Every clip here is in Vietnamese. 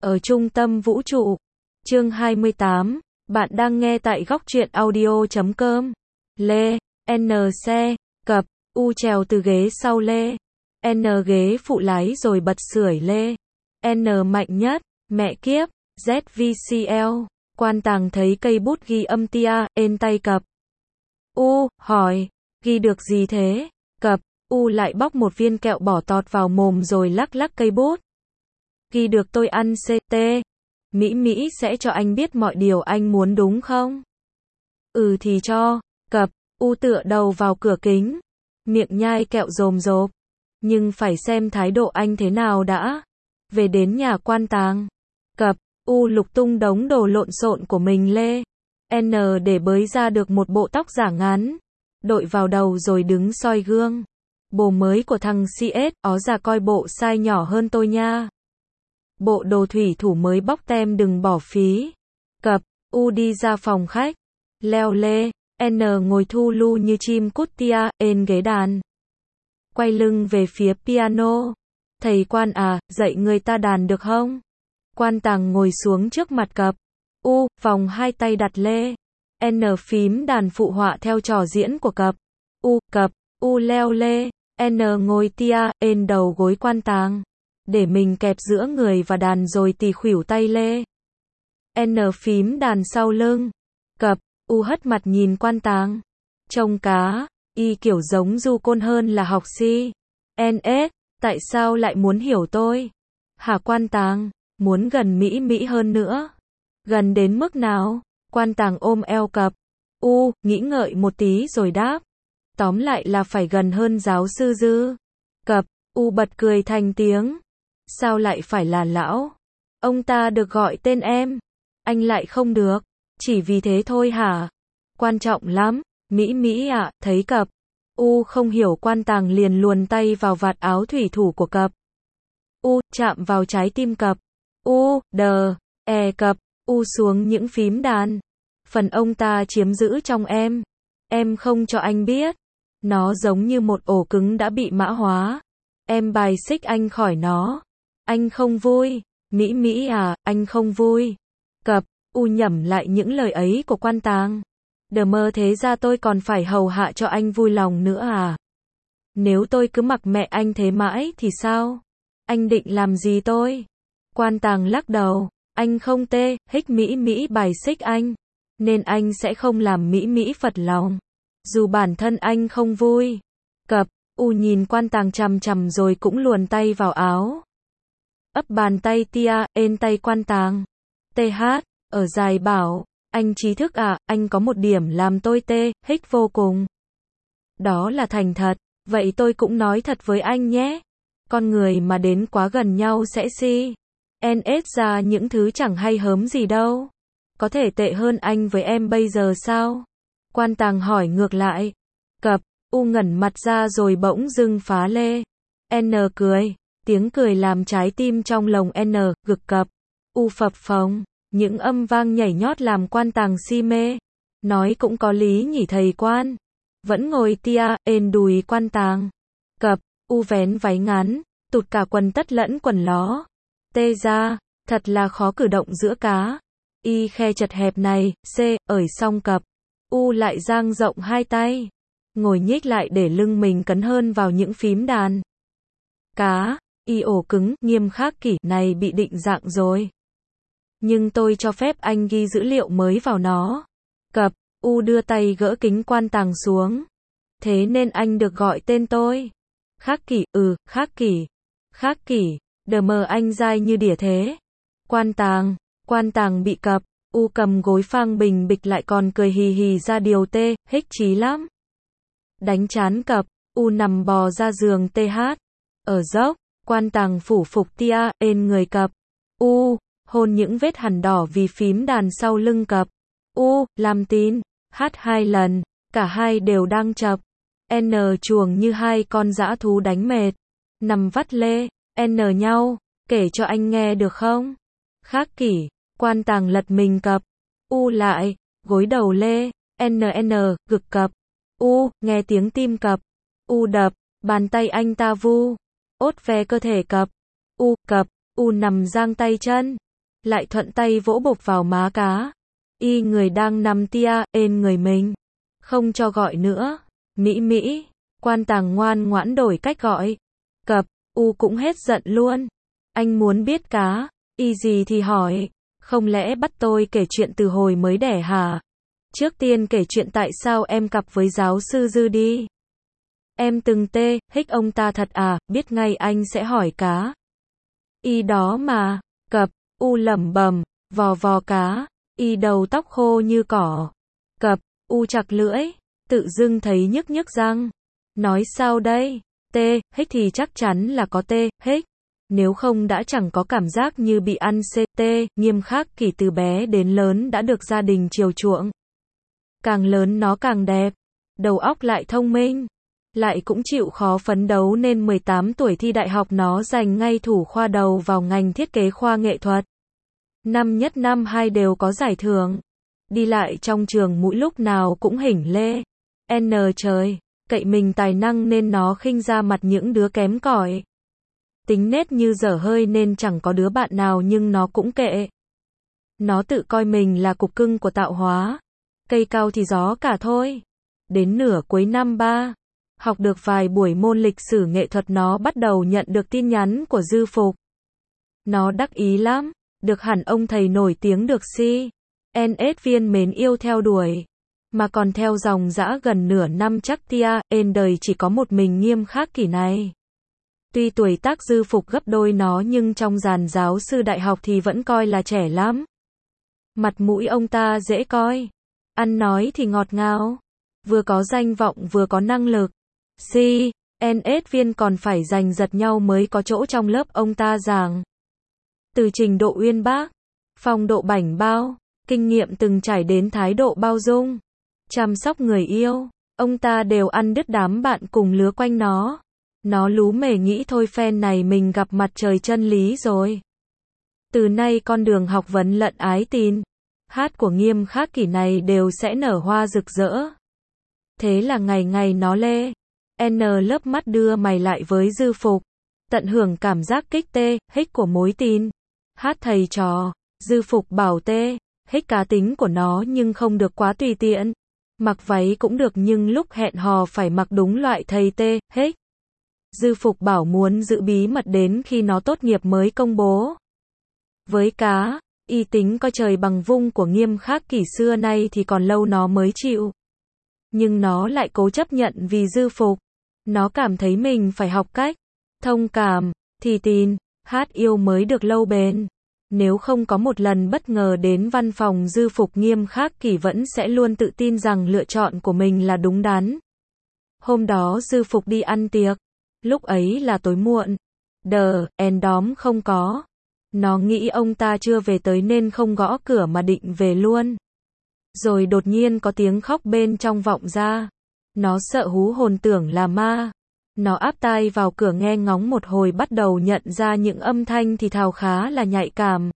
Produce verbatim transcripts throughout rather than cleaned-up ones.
ở trung tâm vũ trụ. Chương hai mươi tám, bạn đang nghe tại góc truyện audio chấm com. Lê, N xe, cập, U trèo từ ghế sau Lê. N ghế phụ lái rồi bật sưởi Lê. N mạnh nhất, mẹ kiếp, Z V C L. Quan Tàng thấy cây bút ghi âm tia, ên tay cập. U, hỏi, ghi được gì thế? Cập, U lại bóc một viên kẹo bỏ tọt vào mồm rồi lắc lắc cây bút. Ghi được tôi ăn C T. Mỹ Mỹ sẽ cho anh biết mọi điều anh muốn đúng không? Ừ thì cho. Cập, U tựa đầu vào cửa kính. Miệng nhai kẹo rồm rộp. Nhưng phải xem thái độ anh thế nào đã. Về đến nhà Quan Tàng. Cập, U lục tung đống đồ lộn xộn của mình Lê. N để bới ra được một bộ tóc giả ngắn. Đội vào đầu rồi đứng soi gương. Bồ mới của thằng C S, ó ra coi bộ size nhỏ hơn tôi nha. Bộ đồ thủy thủ mới bóc tem đừng bỏ phí. Cập, U đi ra phòng khách. Leo Lê, N ngồi thu lu như chim cút tia, ên ghế đàn. Quay lưng về phía piano. Thầy Quan à, dạy người ta đàn được không? Quan Tàng ngồi xuống trước mặt Cập. U, vòng hai tay đặt Lê. N phím đàn phụ họa theo trò diễn của Cập. U, Cập, U leo Lê. N ngồi tia, ên đầu gối Quan Tàng. Để mình kẹp giữa người và đàn rồi tì khuỷu tay Lê. N phím đàn sau lưng. Cập, U hất mặt nhìn Quan Tàng. Trông cá, y kiểu giống du côn hơn là học si. N S, tại sao lại muốn hiểu tôi? Hả Quan Tàng, muốn gần Mỹ Mỹ hơn nữa. Gần đến mức nào? Quan Tàng ôm eo Cập. U, nghĩ ngợi một tí rồi đáp. Tóm lại là phải gần hơn giáo sư Dư. Cập, U bật cười thành tiếng. Sao lại phải là lão? Ông ta được gọi tên em. Anh lại không được. Chỉ vì thế thôi hả? Quan trọng lắm. Mỹ Mỹ ạ, à, thấy Cập. U không hiểu Quan Tàng liền luồn tay vào vạt áo thủy thủ của Cập. U, chạm vào trái tim Cập. U, đờ, e Cập. U xuống những phím đàn. Phần ông ta chiếm giữ trong em. Em không cho anh biết. Nó giống như một ổ cứng đã bị mã hóa. Em bài xích anh khỏi nó. Anh không vui. Mỹ Mỹ à, anh không vui. Cập, U nhẩm lại những lời ấy của Quan Tàng. Đờ mơ thế ra tôi còn phải hầu hạ cho anh vui lòng nữa à? Nếu tôi cứ mặc mẹ anh thế mãi thì sao? Anh định làm gì tôi? Quan Tàng lắc đầu. Anh không tê, hích Mỹ Mỹ bài xích anh. Nên anh sẽ không làm Mỹ Mỹ phật lòng. Dù bản thân anh không vui. Cập, U nhìn Quan Tàng chằm chằm rồi cũng luồn tay vào áo. Ấp bàn tay tia, ên tay Quan Tàng. Tê hát, ở dài bảo, anh trí thức à, anh có một điểm làm tôi tê, hích vô cùng. Đó là thành thật, vậy tôi cũng nói thật với anh nhé. Con người mà đến quá gần nhau sẽ si. N S ra những thứ chẳng hay hớm gì đâu. Có thể tệ hơn anh với em bây giờ sao? Quan Tàng hỏi ngược lại. Cập, U ngẩn mặt ra rồi bỗng dưng phá Lê. N cười. Tiếng cười làm trái tim trong lồng N, gực Cập. U phập phồng. Những âm vang nhảy nhót làm Quan Tàng si mê. Nói cũng có lý nhỉ thầy Quan. Vẫn ngồi tia, ên đùi Quan Tàng. Cập, U vén váy ngắn, tụt cả quần tất lẫn quần ló. Tê ra, thật là khó cử động giữa cá. Y khe chật hẹp này, C, ởi xong Cập. U lại dang rộng hai tay. Ngồi nhích lại để lưng mình cấn hơn vào những phím đàn. Cá, Y ổ cứng, nghiêm khắc kỷ, này bị định dạng rồi. Nhưng tôi cho phép anh ghi dữ liệu mới vào nó. Cập, U đưa tay gỡ kính Quan Tàng xuống. Thế nên anh được gọi tên tôi. Khắc kỷ, ừ, khắc kỷ. Khắc kỷ, đờ mờ anh dai như đỉa thế. Quan Tàng, Quan Tàng bị Cập, U cầm gối phang bình bịch lại còn cười hì hì ra điều tê, hích chí lắm. Đánh chán Cập, U nằm bò ra giường tê hát. Ở dốc, Quan Tàng phủ phục tia, ên người Cập. U, hôn những vết hằn đỏ vì phím đàn sau lưng Cập. U, làm tin, hát hai lần, cả hai đều đang chập. N chuồng như hai con dã thú đánh mệt. Nằm vắt Lê, N nhau, kể cho anh nghe được không? Khắc kỷ, Quan Tàng lật mình Cập. U lại, gối đầu Lê, N N, gực Cập. U, nghe tiếng tim Cập. U đập, bàn tay anh ta vu. Ốt ve cơ thể Cập. U, Cập, U nằm giang tay chân. lại thuận tay vỗ bộp vào má cá. Y người đang nằm tia, ên người mình. Không cho gọi nữa. Mỹ Mỹ. Quan Tàng ngoan ngoãn đổi cách gọi. Cập, U cũng hết giận luôn. Anh muốn biết cá. Y gì thì hỏi. Không lẽ bắt tôi kể chuyện từ hồi mới đẻ hả? Trước tiên kể chuyện tại sao em cặp với giáo sư Dư đi. Em từng tê, hích ông ta thật à, biết ngay anh sẽ hỏi cá. Y đó mà. Cập, U lẩm bẩm, vò vò cá. Y đầu tóc khô như cỏ. Cập, U chặt lưỡi. Tự dưng thấy nhức nhức răng. Nói sao đây? Tê, hích thì chắc chắn là có tê, hích. Nếu không đã chẳng có cảm giác như bị ăn xê tê. Nghiêm Khắc Kỷ từ bé đến lớn đã được gia đình chiều chuộng. Càng lớn nó càng đẹp. Đầu óc lại thông minh. Lại cũng chịu khó phấn đấu nên mười tám tuổi thi đại học nó giành ngay thủ khoa đầu vào ngành thiết kế khoa nghệ thuật. Năm nhất năm hai đều có giải thưởng. Đi lại trong trường mỗi lúc nào cũng hỉnh lê. N trời, cậy mình tài năng nên nó khinh ra mặt những đứa kém cỏi. Tính nết như dở hơi nên chẳng có đứa bạn nào nhưng nó cũng kệ. Nó tự coi mình là cục cưng của tạo hóa. Cây cao thì gió cả thôi. Đến nửa cuối năm ba, học được vài buổi môn lịch sử nghệ thuật nó bắt đầu nhận được tin nhắn của Dư Phục. Nó đắc ý lắm, được hẳn ông thầy nổi tiếng được si. en ét viên mến yêu theo đuổi. Mà còn theo dòng dã gần nửa năm chắc tia, ên đời chỉ có một mình Nghiêm Khắc Kỷ này. Tuy tuổi tác Dư Phục gấp đôi nó nhưng trong dàn giáo sư đại học thì vẫn coi là trẻ lắm. Mặt mũi ông ta dễ coi. Ăn nói thì ngọt ngào. Vừa có danh vọng vừa có năng lực. Si, en ét viên còn phải giành giật nhau mới có chỗ trong lớp ông ta giảng. Từ trình độ uyên bác, phong độ bảnh bao, kinh nghiệm từng trải đến thái độ bao dung, chăm sóc người yêu, ông ta đều ăn đứt đám bạn cùng lứa quanh nó. Nó lú mề nghĩ thôi phen này mình gặp mặt trời chân lý rồi. Từ nay con đường học vấn lẫn ái tin, hát của Nghiêm Khắc Kỷ này đều sẽ nở hoa rực rỡ. Thế là ngày ngày nó lê. N lớp mắt đưa mày lại với Dư Phục. Tận hưởng cảm giác kích tê, hích của mối tin. Hát thầy trò. Dư Phục bảo tê, hích cá tính của nó nhưng không được quá tùy tiện. Mặc váy cũng được nhưng lúc hẹn hò phải mặc đúng loại thầy tê, hích. Dư Phục bảo muốn giữ bí mật đến khi nó tốt nghiệp mới công bố. Với cá, y tính coi trời bằng vung của Nghiêm Khắc Kỷ xưa nay thì còn lâu nó mới chịu. Nhưng nó lại cố chấp nhận vì Dư Phục. Nó cảm thấy mình phải học cách thông cảm, thì tin, hát yêu mới được lâu bền. Nếu không có một lần bất ngờ đến văn phòng Dư Phục Nghiêm Khắc Kỷ vẫn sẽ luôn tự tin rằng lựa chọn của mình là đúng đắn. Hôm đó Dư Phục đi ăn tiệc. Lúc ấy là tối muộn. Đờ, en đóm không có. Nó nghĩ ông ta chưa về tới nên không gõ cửa mà định về luôn. Rồi đột nhiên có tiếng khóc bên trong vọng ra. Nó sợ hú hồn tưởng là ma. Nó áp tai vào cửa nghe ngóng một hồi bắt đầu nhận ra những âm thanh thì thào khá là nhạy cảm.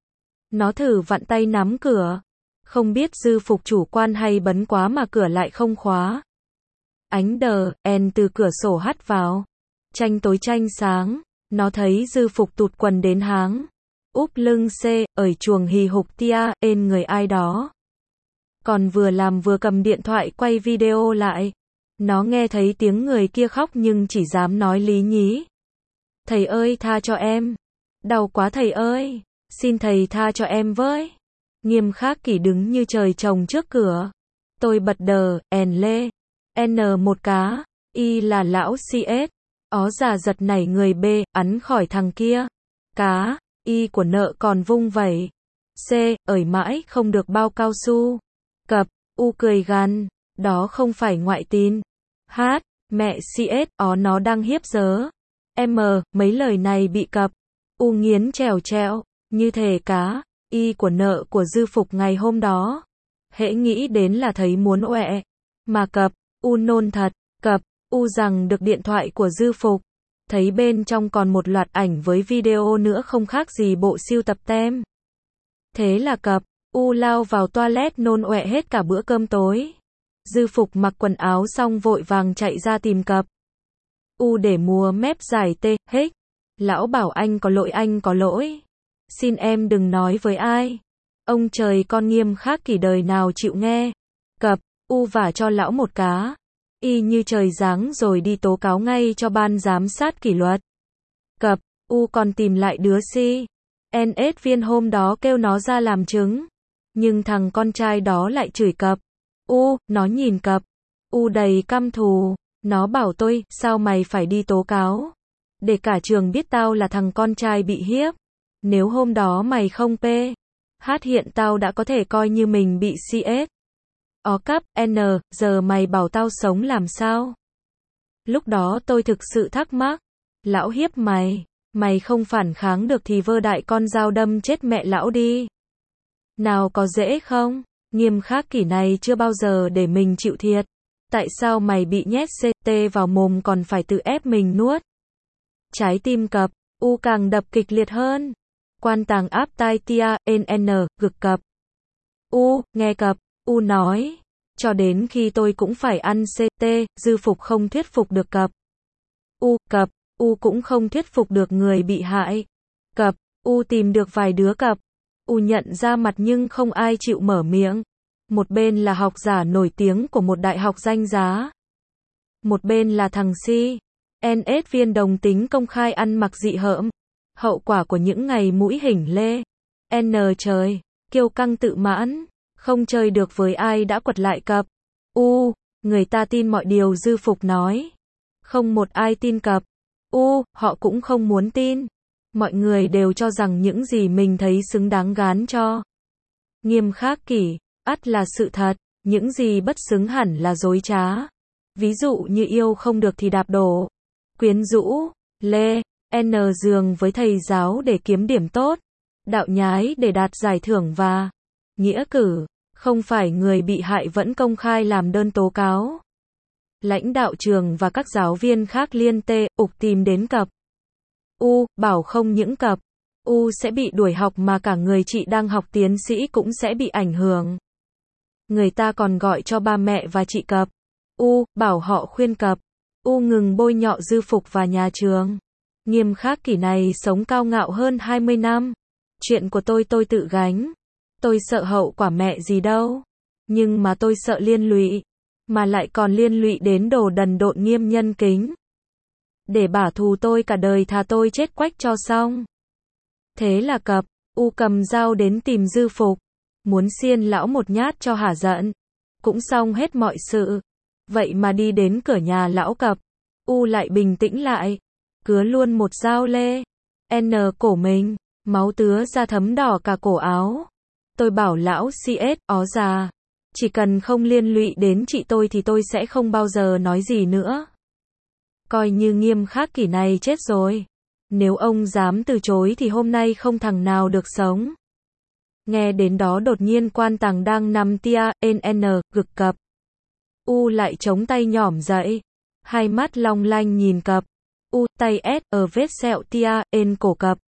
Nó thử vặn tay nắm cửa. Không biết Dư Phục chủ quan hay bấn quá mà cửa lại không khóa. Ánh đờ, en từ cửa sổ hắt vào. Tranh tối tranh sáng. Nó thấy Dư Phục tụt quần đến háng. Úp lưng xê, ởi chuồng hì hục tia, ên người ai đó. Còn vừa làm vừa cầm điện thoại quay video lại. Nó nghe thấy tiếng người kia khóc nhưng chỉ dám nói lý nhí. Thầy ơi tha cho em. Đau quá thầy ơi. Xin thầy tha cho em với. Nghiêm Khắc Kỷ đứng như trời trồng trước cửa. Tôi bật đờ, èn lê. N một cá. Y là lão xê ét. Ó già giật nảy người B, ắn khỏi thằng kia. Cá. Y của nợ còn vung vẩy. C, ởi mãi không được bao cao su. Cập. U cười gằn. Đó không phải ngoại tin. H, mẹ xê ét, ó nó đang hiếp dớ. M, mấy lời này bị cập. U nghiến trèo trẹo, như thể cá. Y của nợ của Dư Phục ngày hôm đó. Hễ nghĩ đến là thấy muốn oẹ. Mà cập, U nôn thật. Cập, U rằng được điện thoại của Dư Phục. Thấy bên trong còn một loạt ảnh với video nữa không khác gì bộ sưu tập tem. Thế là cập, U lao vào toilet nôn oẹ hết cả bữa cơm tối. Dư Phục mặc quần áo xong vội vàng chạy ra tìm cập. U để mua mép dài tê, hích. Lão bảo anh có lỗi anh có lỗi. Xin em đừng nói với ai. Ông trời con Nghiêm Khắc Kỷ đời nào chịu nghe. Cập, u vả cho lão một cá. Y như trời giáng rồi đi tố cáo ngay cho ban giám sát kỷ luật. Cập, u còn tìm lại đứa si. en ét viên hôm đó kêu nó ra làm chứng. Nhưng thằng con trai đó lại chửi Cập. U, nó nhìn Cập. U đầy căm thù. Nó bảo tôi, sao mày phải đi tố cáo? Để cả trường biết tao là thằng con trai bị hiếp. Nếu hôm đó mày không pê hát hiện tao đã có thể coi như mình bị xê ét. Ó cắp, N, giờ mày bảo tao sống làm sao? Lúc đó tôi thực sự thắc mắc. Lão hiếp mày, mày không phản kháng được thì vơ đại con dao đâm chết mẹ lão đi. Nào có dễ không? Nghiêm Khắc Kỷ này chưa bao giờ để mình chịu thiệt. Tại sao mày bị nhét xê tê vào mồm còn phải tự ép mình nuốt? Trái tim Cập, u càng đập kịch liệt hơn. Quan tàng áp tai tia, N, gực Cập. U, nghe Cập, u nói. Cho đến khi tôi cũng phải ăn xê tê, dư phục không thuyết phục được Cập. U, Cập, u cũng không thuyết phục được người bị hại. Cập, u tìm được vài đứa Cập. U nhận ra mặt nhưng không ai chịu mở miệng. Một bên là học giả nổi tiếng của một đại học danh giá. Một bên là thằng Si. en ét viên đồng tính công khai ăn mặc dị hợm. Hậu quả của những ngày mũi hỉnh lê. N trời, kiêu căng tự mãn. Không chơi được với ai đã quật lại Cập. U, người ta tin mọi điều dư phục nói. Không một ai tin Cập. U, họ cũng không muốn tin. Mọi người đều cho rằng những gì mình thấy xứng đáng gán cho Nghiêm Khắc Kỷ, ắt là sự thật, những gì bất xứng hẳn là dối trá. Ví dụ như yêu không được thì đạp đổ, quyến rũ, lê, n giường với thầy giáo để kiếm điểm tốt, đạo nhái để đạt giải thưởng và nghĩa cử. Không phải người bị hại vẫn công khai làm đơn tố cáo. Lãnh đạo trường và các giáo viên khác liên tê, ục tìm đến Cập. U, bảo không những Cập. U sẽ bị đuổi học mà cả người chị đang học tiến sĩ cũng sẽ bị ảnh hưởng. Người ta còn gọi cho ba mẹ và chị Cập. U, bảo họ khuyên Cập. U ngừng bôi nhọ dư phục và nhà trường. Nghiêm Khắc Kỷ này sống cao ngạo hơn hai mươi năm. Chuyện của tôi tôi tự gánh. Tôi sợ hậu quả mẹ gì đâu. Nhưng mà tôi sợ liên lụy. Mà lại còn liên lụy đến đồ đần độn Nghiêm nhân kính. Để bả thù tôi cả đời thà tôi chết quách cho xong. Thế là Cập, U cầm dao đến tìm dư phục. Muốn xiên lão một nhát cho hả giận. Cũng xong hết mọi sự. Vậy mà đi đến cửa nhà lão Cập. U lại bình tĩnh lại. Cứa luôn một dao lê. N cổ mình. Máu tứa ra thấm đỏ cả cổ áo. Tôi bảo lão xê ét, ó già. Chỉ cần không liên lụy đến chị tôi thì tôi sẽ không bao giờ nói gì nữa. Coi như Nghiêm Khắc Kỷ này chết rồi. Nếu ông dám từ chối thì hôm nay không thằng nào được sống. Nghe đến đó đột nhiên quan tàng đang nằm tia, n, gực Cập. U lại chống tay nhỏm dậy. Hai mắt long lanh nhìn Cập. U, tay S, ở vết sẹo tia, n cổ Cập.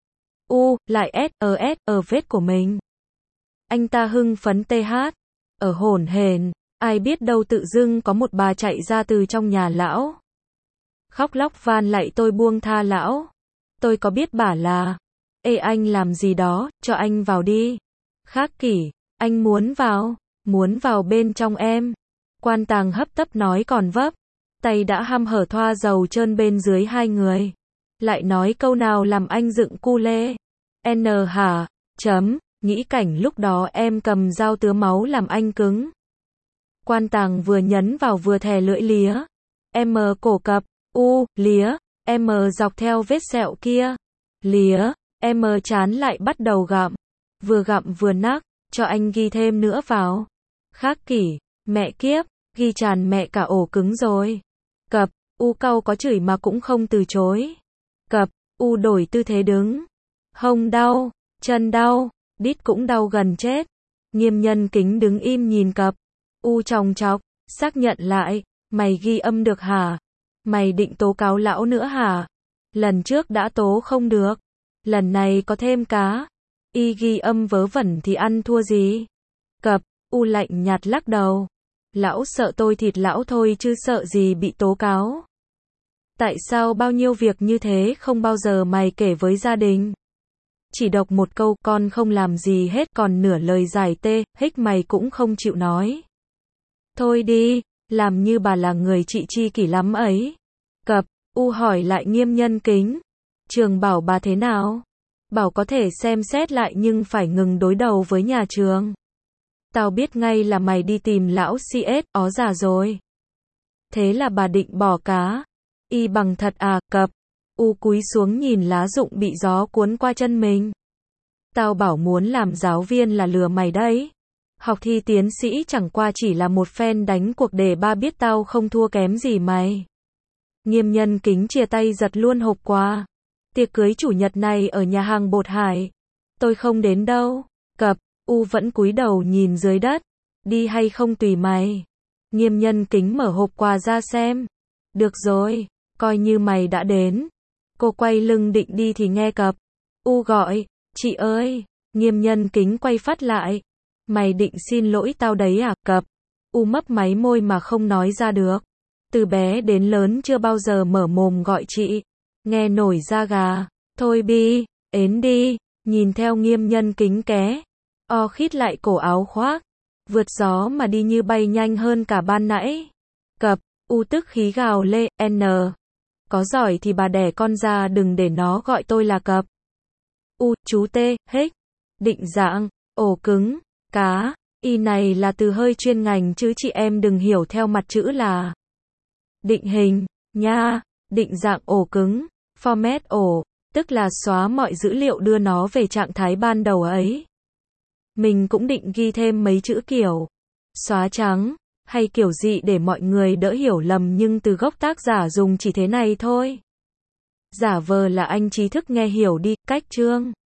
U, lại S, ở S, ở vết của mình. Anh ta hưng phấn tê hát. Ở hổn hển, ai biết đâu tự dưng có một bà chạy ra từ trong nhà lão. Khóc lóc van lạy tôi buông tha lão. Tôi có biết bà là, ê anh làm gì đó, cho anh vào đi. Khắc Kỷ, anh muốn vào, muốn vào bên trong em. Quan tàng hấp tấp nói còn vấp. Tay đã hăm hở thoa dầu trơn bên dưới hai người. Lại nói câu nào làm anh dựng cu lê. N hả, chấm, nghĩ cảnh lúc đó em cầm dao tứa máu làm anh cứng. Quan tàng vừa nhấn vào vừa thè lưỡi lía. M cổ Cập, U, lía, M dọc theo vết sẹo kia. Lía, M chán lại bắt đầu gặm. Vừa gặm vừa nắc, cho anh ghi thêm nữa vào. Khắc Kỷ, mẹ kiếp, ghi tràn mẹ cả ổ cứng rồi. Cập, U cau có chửi mà cũng không từ chối. Cập, U đổi tư thế đứng. Hông đau, chân đau, đít cũng đau gần chết. Nghiêm nhân kính đứng im nhìn Cập. U chòng chọc, xác nhận lại, mày ghi âm được hả? Mày định tố cáo lão nữa hả? Lần trước đã tố không được. Lần này có thêm cá. Y ghi âm vớ vẩn thì ăn thua gì? Cập, U lạnh nhạt lắc đầu. Lão sợ tôi thịt lão thôi chứ sợ gì bị tố cáo. Tại sao bao nhiêu việc như thế không bao giờ mày kể với gia đình? chỉ đọc một câu, con không làm gì hết, còn nửa lời giải tê, hích mày cũng không chịu nói. Thôi đi, làm như bà là người chị chi kỷ lắm ấy. Cập, U hỏi lại Nghiêm Nhân Kính. Trường bảo bà thế nào? Bảo có thể xem xét lại nhưng phải ngừng đối đầu với nhà trường. Tao biết ngay là mày đi tìm lão xê ét, ó già rồi. Thế là bà định bỏ cá. Y bằng thật à, Cập. U cúi xuống nhìn lá rụng bị gió cuốn qua chân mình. Tao bảo muốn làm giáo viên là lừa mày đấy. Học thi tiến sĩ chẳng qua chỉ là một phen đánh cuộc để ba biết tao không thua kém gì mày. Nghiêm Nhân Kính chia tay giật luôn hộp quà. Tiệc cưới chủ nhật này ở nhà hàng Bột Hải. Tôi không đến đâu. Cập, U vẫn cúi đầu nhìn dưới đất. Đi hay không tùy mày. Nghiêm Nhân Kính mở hộp quà ra xem. Được rồi, coi như mày đã đến. Cô quay lưng định đi thì nghe Cập. U gọi, chị ơi. Nghiêm Nhân Kính quay phát lại. Mày định xin lỗi tao đấy à, Cập? U mấp máy môi mà không nói ra được. Từ bé đến lớn chưa bao giờ mở mồm gọi chị. Nghe nổi da gà. Thôi Bi, ến đi. Nhìn theo Nghiêm Nhân Kính ké. O khít lại cổ áo khoác. Vượt gió mà đi như bay nhanh hơn cả ban nãy. Cập, U tức khí gào lê, N. Có giỏi thì bà đẻ con ra đừng để nó gọi tôi là Cập. U, chú tê, hích. Định dạng, ổ cứng, cá. Y này là từ hơi chuyên ngành chứ chị em đừng hiểu theo mặt chữ là. Định hình, nha. Định dạng ổ cứng. Format ổ, tức là xóa mọi dữ liệu đưa nó về trạng thái ban đầu ấy. Mình cũng định ghi thêm mấy chữ kiểu xóa trắng, hay kiểu gì để mọi người đỡ hiểu lầm nhưng từ gốc tác giả dùng chỉ thế này thôi. Giả vờ là anh trí thức nghe hiểu đi, cách chương.